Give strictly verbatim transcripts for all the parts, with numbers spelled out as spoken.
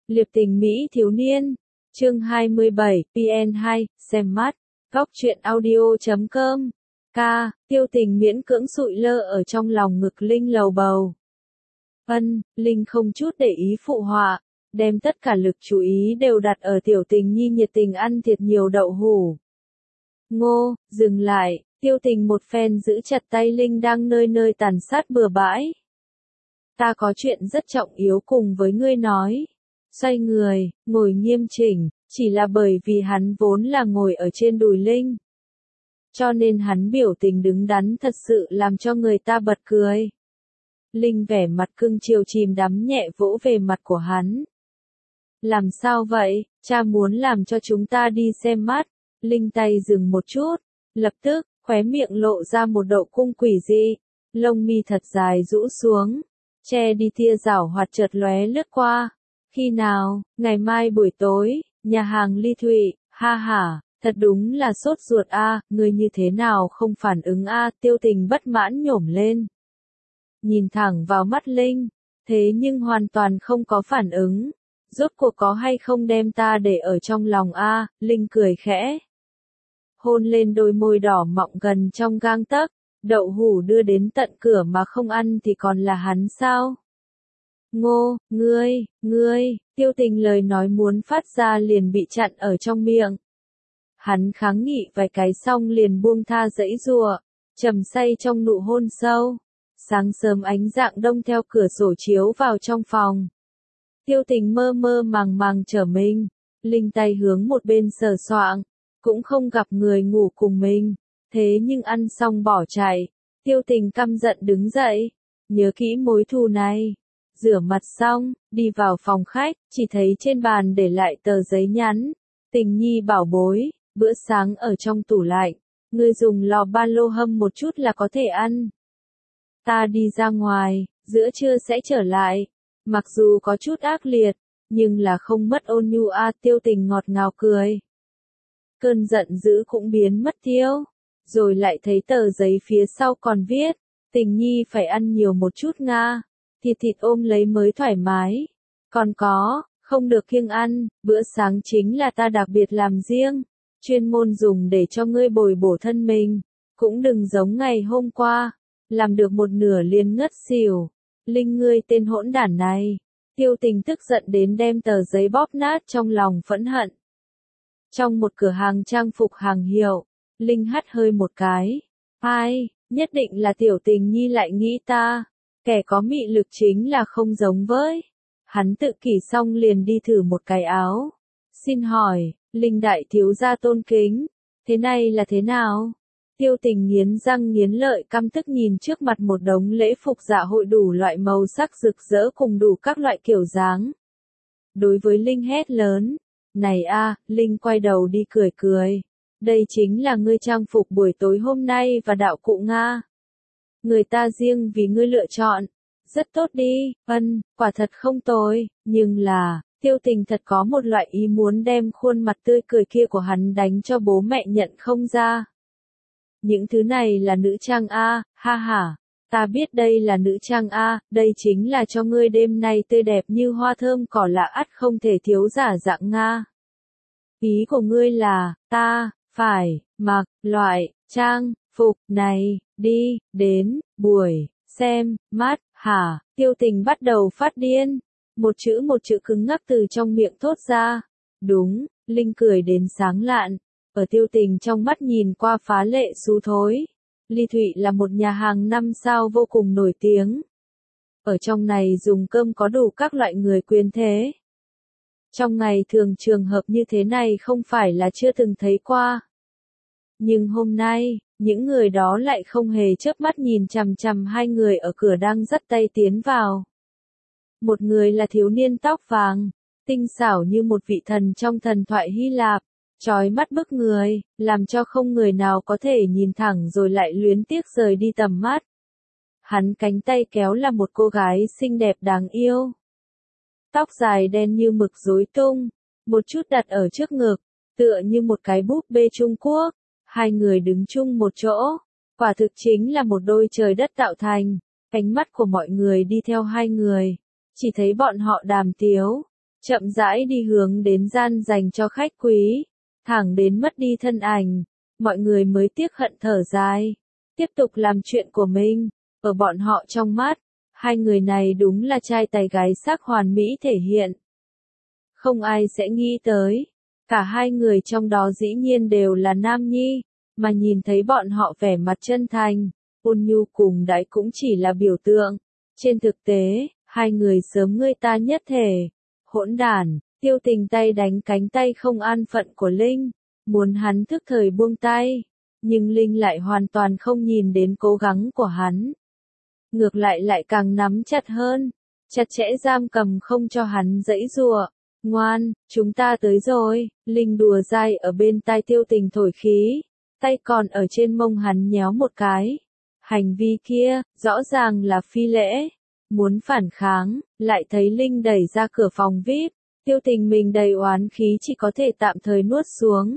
Liệp tình Mỹ thiếu niên. Chương hai mươi bảy, pê en hai, xem mắt. Góc truyện audio chấm com. Ca, Tiêu Tình miễn cưỡng sụi lơ ở trong lòng ngực Linh lầu bầu. Ân, Linh không chút để ý phụ họa, đem tất cả lực chú ý đều đặt ở Tiểu Tình nhi nhiệt tình ăn thiệt nhiều đậu hủ. Ngô, dừng lại, Tiêu Tình một phen giữ chặt tay Linh đang nơi nơi tàn sát bừa bãi. Ta có chuyện rất trọng yếu cùng với ngươi nói. Xoay người, ngồi nghiêm chỉnh, chỉ là bởi vì hắn vốn là ngồi ở trên đùi Linh. Cho nên hắn biểu tình đứng đắn thật sự làm cho người ta bật cười. Linh vẻ mặt cưng chiều chìm đắm nhẹ vỗ về mặt của hắn. Làm sao vậy, cha muốn làm cho chúng ta đi xem mắt. Linh tay dừng một chút, lập tức, khóe miệng lộ ra một độ cung quỷ dị. Lông mi thật dài rũ xuống, che đi tia rảo hoạt chợt lóe lướt qua. Khi nào, ngày mai buổi tối, nhà hàng Ly Thụy, ha ha, thật đúng là sốt ruột a, à, ngươi như thế nào không phản ứng a, à, Tiêu Tình bất mãn nhổm lên. Nhìn thẳng vào mắt Linh, thế nhưng hoàn toàn không có phản ứng. Rốt cuộc có hay không đem ta để ở trong lòng a, à, Linh cười khẽ. Hôn lên đôi môi đỏ mọng gần trong gang tấc, đậu hủ đưa đến tận cửa mà không ăn thì còn là hắn sao? Ngô, ngươi, ngươi, Tiêu Tình lời nói muốn phát ra liền bị chặn ở trong miệng. Hắn kháng nghị vài cái xong liền buông tha giãy giụa, trầm say trong nụ hôn sâu. Sáng sớm ánh rạng đông theo cửa sổ chiếu vào trong phòng. Tiêu Tình mơ mơ màng màng trở mình, Linh tay hướng một bên sờ soạng, cũng không gặp người ngủ cùng mình, thế nhưng ăn xong bỏ chạy. Tiêu Tình căm giận đứng dậy, nhớ kỹ mối thù này. Rửa mặt xong, đi vào phòng khách, chỉ thấy trên bàn để lại tờ giấy nhắn. Tình nhi bảo bối, bữa sáng ở trong tủ lạnh, ngươi dùng lò ba lô hâm một chút là có thể ăn. Ta đi ra ngoài, giữa trưa sẽ trở lại. Mặc dù có chút ác liệt, nhưng là không mất ôn nhu a, à, Tiêu Tình ngọt ngào cười. Cơn giận dữ cũng biến mất tiêu, rồi lại thấy tờ giấy phía sau còn viết, Tình nhi phải ăn nhiều một chút nga. Thịt thịt ôm lấy mới thoải mái. Còn có, không được kiêng ăn, bữa sáng chính là ta đặc biệt làm riêng, chuyên môn dùng để cho ngươi bồi bổ thân mình, cũng đừng giống ngày hôm qua, làm được một nửa liền ngất xỉu. Linh ngươi tên hỗn đản này. Tiêu Tình tức giận đến đem tờ giấy bóp nát trong lòng phẫn hận. Trong một cửa hàng trang phục hàng hiệu, Linh hắt hơi một cái. Ai, nhất định là Tiểu Tình nhi lại nghĩ ta. Kẻ có mị lực chính là không giống với. Hắn tự kỷ xong liền đi thử một cái áo. Xin hỏi, Linh đại thiếu gia tôn kính, thế này là thế nào? Tiêu Tình nghiến răng nghiến lợi căm tức nhìn trước mặt một đống lễ phục dạ hội đủ loại màu sắc rực rỡ cùng đủ các loại kiểu dáng. Đối với Linh hét lớn, này a, Linh quay đầu đi cười cười. Đây chính là ngươi trang phục buổi tối hôm nay và đạo cụ Nga. Người ta riêng vì ngươi lựa chọn. Rất tốt đi, ân, quả thật không tồi, nhưng là, Tiêu Tình thật có một loại ý muốn đem khuôn mặt tươi cười kia của hắn đánh cho bố mẹ nhận không ra. Những thứ này là nữ trang A, ha ha, ta biết đây là nữ trang A, đây chính là cho ngươi đêm nay tươi đẹp như hoa thơm cỏ lạ ắt không thể thiếu giả dạng Nga. Ý của ngươi là, ta, phải, mặc, loại, trang, phục, này, đi, đến, buổi, xem, mắt, hả, Tiêu Tình bắt đầu phát điên. Một chữ một chữ cứng ngắc từ trong miệng thốt ra. Đúng, Linh cười đến sáng lạn. Ở Tiêu Tình trong mắt nhìn qua phá lệ xú thối. Ly Thụy là một nhà hàng năm sao vô cùng nổi tiếng. Ở trong này dùng cơm có đủ các loại người quyền thế. Trong ngày thường trường hợp như thế này không phải là chưa từng thấy qua. Nhưng hôm nay, những người đó lại không hề chớp mắt nhìn chằm chằm hai người ở cửa đang dắt tay tiến vào. Một người là thiếu niên tóc vàng, tinh xảo như một vị thần trong thần thoại Hy Lạp, chói mắt bức người, làm cho không người nào có thể nhìn thẳng rồi lại luyến tiếc rời đi tầm mắt. Hắn cánh tay kéo là một cô gái xinh đẹp đáng yêu. Tóc dài đen như mực rối tung, một chút đặt ở trước ngực, tựa như một cái búp bê Trung Quốc. Hai người đứng chung một chỗ, quả thực chính là một đôi trời đất tạo thành. Ánh mắt của mọi người đi theo hai người, chỉ thấy bọn họ đàm tiếu, chậm rãi đi hướng đến gian dành cho khách quý, thẳng đến mất đi thân ảnh, mọi người mới tiếc hận thở dài, tiếp tục làm chuyện của mình. Ở bọn họ trong mắt, hai người này đúng là trai tài gái sắc hoàn mỹ thể hiện. Không ai sẽ nghĩ tới, cả hai người trong đó dĩ nhiên đều là nam nhi, mà nhìn thấy bọn họ vẻ mặt chân thành, ôn nhu cùng đãi cũng chỉ là biểu tượng. Trên thực tế, hai người sớm ngươi ta nhất thể. Hỗn đản, Tiêu Tình tay đánh cánh tay không an phận của Linh, muốn hắn thức thời buông tay, nhưng Linh lại hoàn toàn không nhìn đến cố gắng của hắn. Ngược lại lại càng nắm chặt hơn, chặt chẽ giam cầm không cho hắn giãy giụa. Ngoan, chúng ta tới rồi, Linh đùa dai ở bên tai Tiêu Tình thổi khí, tay còn ở trên mông hắn nhéo một cái. Hành vi kia, rõ ràng là phi lễ. Muốn phản kháng, lại thấy Linh đẩy ra cửa phòng vi ai pi, Tiêu Tình mình đầy oán khí chỉ có thể tạm thời nuốt xuống.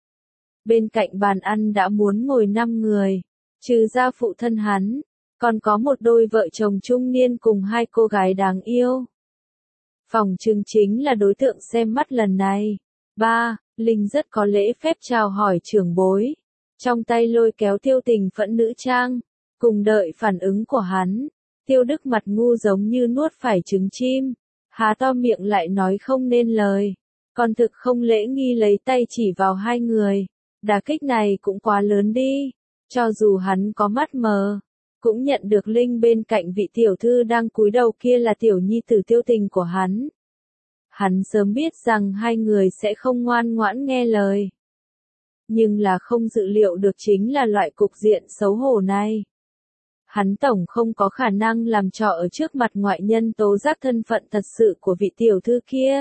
Bên cạnh bàn ăn đã muốn ngồi năm người, trừ ra phụ thân hắn, còn có một đôi vợ chồng trung niên cùng hai cô gái đáng yêu. Phòng trưng chính là đối tượng xem mắt lần này. Ba, Linh rất có lễ phép chào hỏi trưởng bối, trong tay lôi kéo Tiêu Tình phẫn nữ trang, cùng đợi phản ứng của hắn. Tiêu Đức mặt ngu giống như nuốt phải trứng chim, há to miệng lại nói không nên lời, còn thực không lễ nghi lấy tay chỉ vào hai người. Đả kích này cũng quá lớn đi, cho dù hắn có mắt mờ, cũng nhận được Linh bên cạnh vị tiểu thư đang cúi đầu kia là tiểu nhi tử Tiêu Tình của hắn. Hắn sớm biết rằng hai người sẽ không ngoan ngoãn nghe lời. Nhưng là không dự liệu được chính là loại cục diện xấu hổ này. Hắn tổng không có khả năng làm trò ở trước mặt ngoại nhân tố giác thân phận thật sự của vị tiểu thư kia.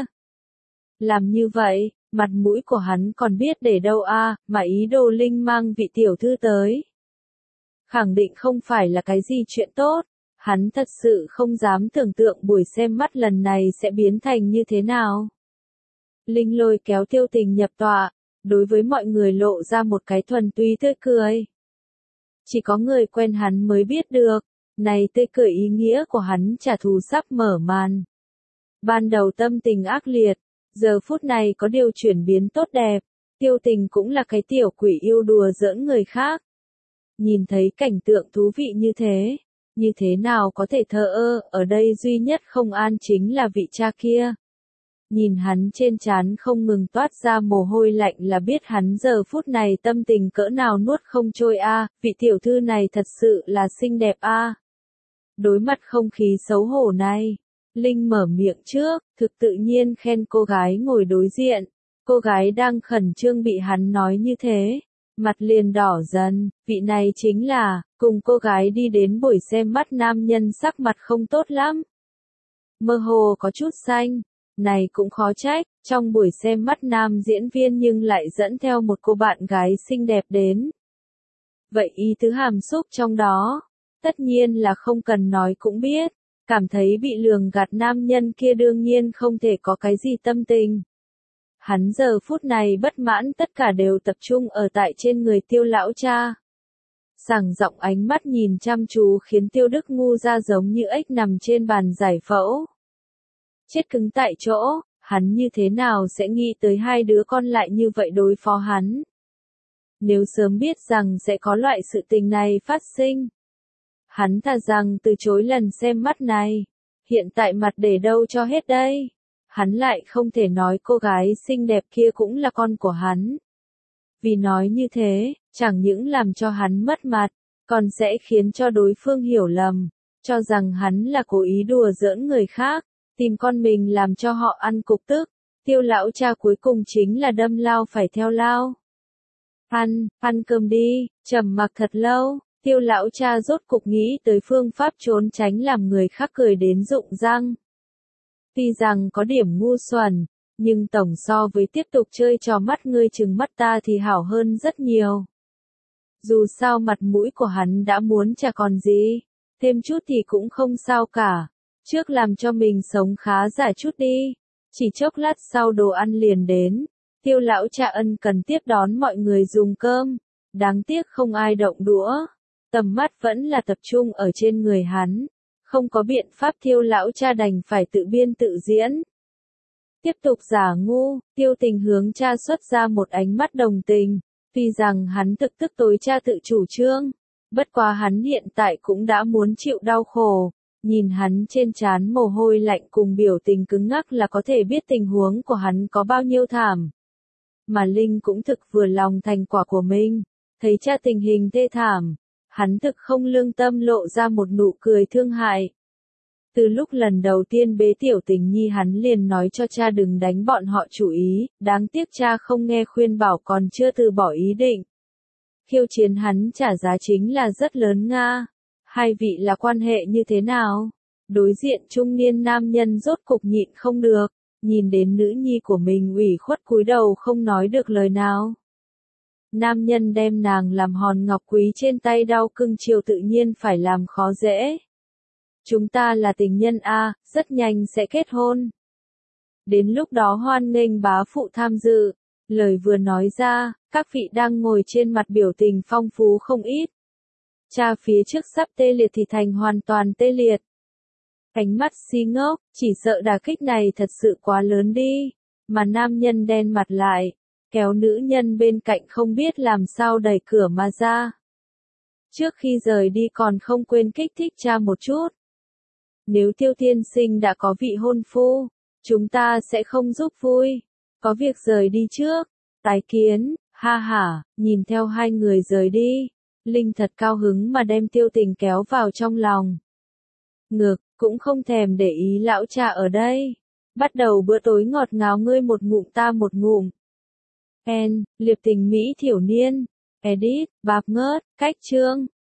Làm như vậy, mặt mũi của hắn còn biết để đâu a, à, mà ý đồ Linh mang vị tiểu thư tới. Khẳng định không phải là cái gì chuyện tốt, hắn thật sự không dám tưởng tượng buổi xem mắt lần này sẽ biến thành như thế nào. Linh lôi kéo Tiêu Tình nhập tọa, đối với mọi người lộ ra một cái thuần túy tươi cười. Chỉ có người quen hắn mới biết được, này tươi cười ý nghĩa của hắn trả thù sắp mở màn. Ban đầu tâm tình ác liệt, giờ phút này có điều chuyển biến tốt đẹp, Tiêu Tình cũng là cái tiểu quỷ yêu đùa giỡn người khác. Nhìn thấy cảnh tượng thú vị như thế, như thế nào có thể thờ ơ, ở đây duy nhất không an chính là vị cha kia. Nhìn hắn trên trán không ngừng toát ra mồ hôi lạnh là biết hắn giờ phút này tâm tình cỡ nào nuốt không trôi a, à, vị tiểu thư này thật sự là xinh đẹp a. À. Đối mặt không khí xấu hổ này, Linh mở miệng trước, thực tự nhiên khen cô gái ngồi đối diện. Cô gái đang khẩn trương bị hắn nói như thế, mặt liền đỏ dần, vị này chính là, cùng cô gái đi đến buổi xem mắt nam nhân sắc mặt không tốt lắm. Mơ hồ có chút xanh. Này cũng khó trách, trong buổi xem mắt nam diễn viên nhưng lại dẫn theo một cô bạn gái xinh đẹp đến. Vậy ý tứ hàm xúc trong đó, tất nhiên là không cần nói cũng biết, cảm thấy bị lường gạt nam nhân kia đương nhiên không thể có cái gì tâm tình. Hắn giờ phút này bất mãn tất cả đều tập trung ở tại trên người Tiêu lão cha. Sảng giọng ánh mắt nhìn chăm chú khiến Tiêu Đức ngu ra giống như ếch nằm trên bàn giải phẫu. Chết cứng tại chỗ, hắn như thế nào sẽ nghĩ tới hai đứa con lại như vậy đối phó hắn. Nếu sớm biết rằng sẽ có loại sự tình này phát sinh, hắn thà rằng từ chối lần xem mắt này. Hiện tại mặt để đâu cho hết đây. Hắn lại không thể nói cô gái xinh đẹp kia cũng là con của hắn. Vì nói như thế, chẳng những làm cho hắn mất mặt, còn sẽ khiến cho đối phương hiểu lầm, cho rằng hắn là cố ý đùa giỡn người khác, tìm con mình làm cho họ ăn cục tức. Tiêu lão cha cuối cùng chính là đâm lao phải theo lao. Ăn, ăn cơm đi, trầm mặc thật lâu, Tiêu lão cha rốt cục nghĩ tới phương pháp trốn tránh làm người khác cười đến rụng răng. Tuy rằng có điểm ngu xuẩn, nhưng tổng so với tiếp tục chơi trò mắt ngươi trừng mắt ta thì hảo hơn rất nhiều. Dù sao mặt mũi của hắn đã muốn chả còn gì, thêm chút thì cũng không sao cả. Trước làm cho mình sống khá giả chút đi. Chỉ chốc lát sau đồ ăn liền đến. Tiêu lão cha ân cần tiếp đón mọi người dùng cơm. Đáng tiếc không ai động đũa. Tầm mắt vẫn là tập trung ở trên người hắn. Không có biện pháp Tiêu lão cha đành phải tự biên tự diễn. Tiếp tục giả ngu, Tiêu Tình hướng cha xuất ra một ánh mắt đồng tình, tuy rằng hắn thực tức tối cha tự chủ trương, bất quá hắn hiện tại cũng đã muốn chịu đau khổ, nhìn hắn trên trán mồ hôi lạnh cùng biểu tình cứng ngắc là có thể biết tình huống của hắn có bao nhiêu thảm. Mà Linh cũng thực vừa lòng thành quả của mình, thấy cha tình hình thê thảm, hắn thực không lương tâm lộ ra một nụ cười thương hại. Từ lúc lần đầu tiên bế Tiểu Tình Nhi hắn liền nói cho cha đừng đánh bọn họ chủ ý, đáng tiếc cha không nghe khuyên bảo còn chưa từ bỏ ý định. Khiêu chiến hắn trả giá chính là rất lớn nga. Hai vị là quan hệ như thế nào? Đối diện trung niên nam nhân rốt cục nhịn không được, nhìn đến nữ nhi của mình ủy khuất cúi đầu không nói được lời nào. Nam nhân đem nàng làm hòn ngọc quý trên tay đau cưng chiều tự nhiên phải làm khó dễ. Chúng ta là tình nhân a, rất nhanh sẽ kết hôn. Đến lúc đó hoan nghênh bá phụ tham dự. Lời vừa nói ra, các vị đang ngồi trên mặt biểu tình phong phú không ít. Cha phía trước sắp tê liệt thì thành hoàn toàn tê liệt. Ánh mắt si ngốc, chỉ sợ đả kích này thật sự quá lớn đi. Mà nam nhân đen mặt lại, kéo nữ nhân bên cạnh không biết làm sao đẩy cửa mà ra. Trước khi rời đi còn không quên kích thích cha một chút. Nếu Tiêu tiên sinh đã có vị hôn phu, chúng ta sẽ không giúp vui. Có việc rời đi trước. Tái kiến, ha ha, nhìn theo hai người rời đi. Linh thật cao hứng mà đem Tiêu Tình kéo vào trong lòng. Ngược, cũng không thèm để ý lão cha ở đây. Bắt đầu bữa tối ngọt ngào ngươi một ngụm ta một ngụm. En, liệp tình Mỹ thiểu niên. Edit, bạp ngớt, cách chương.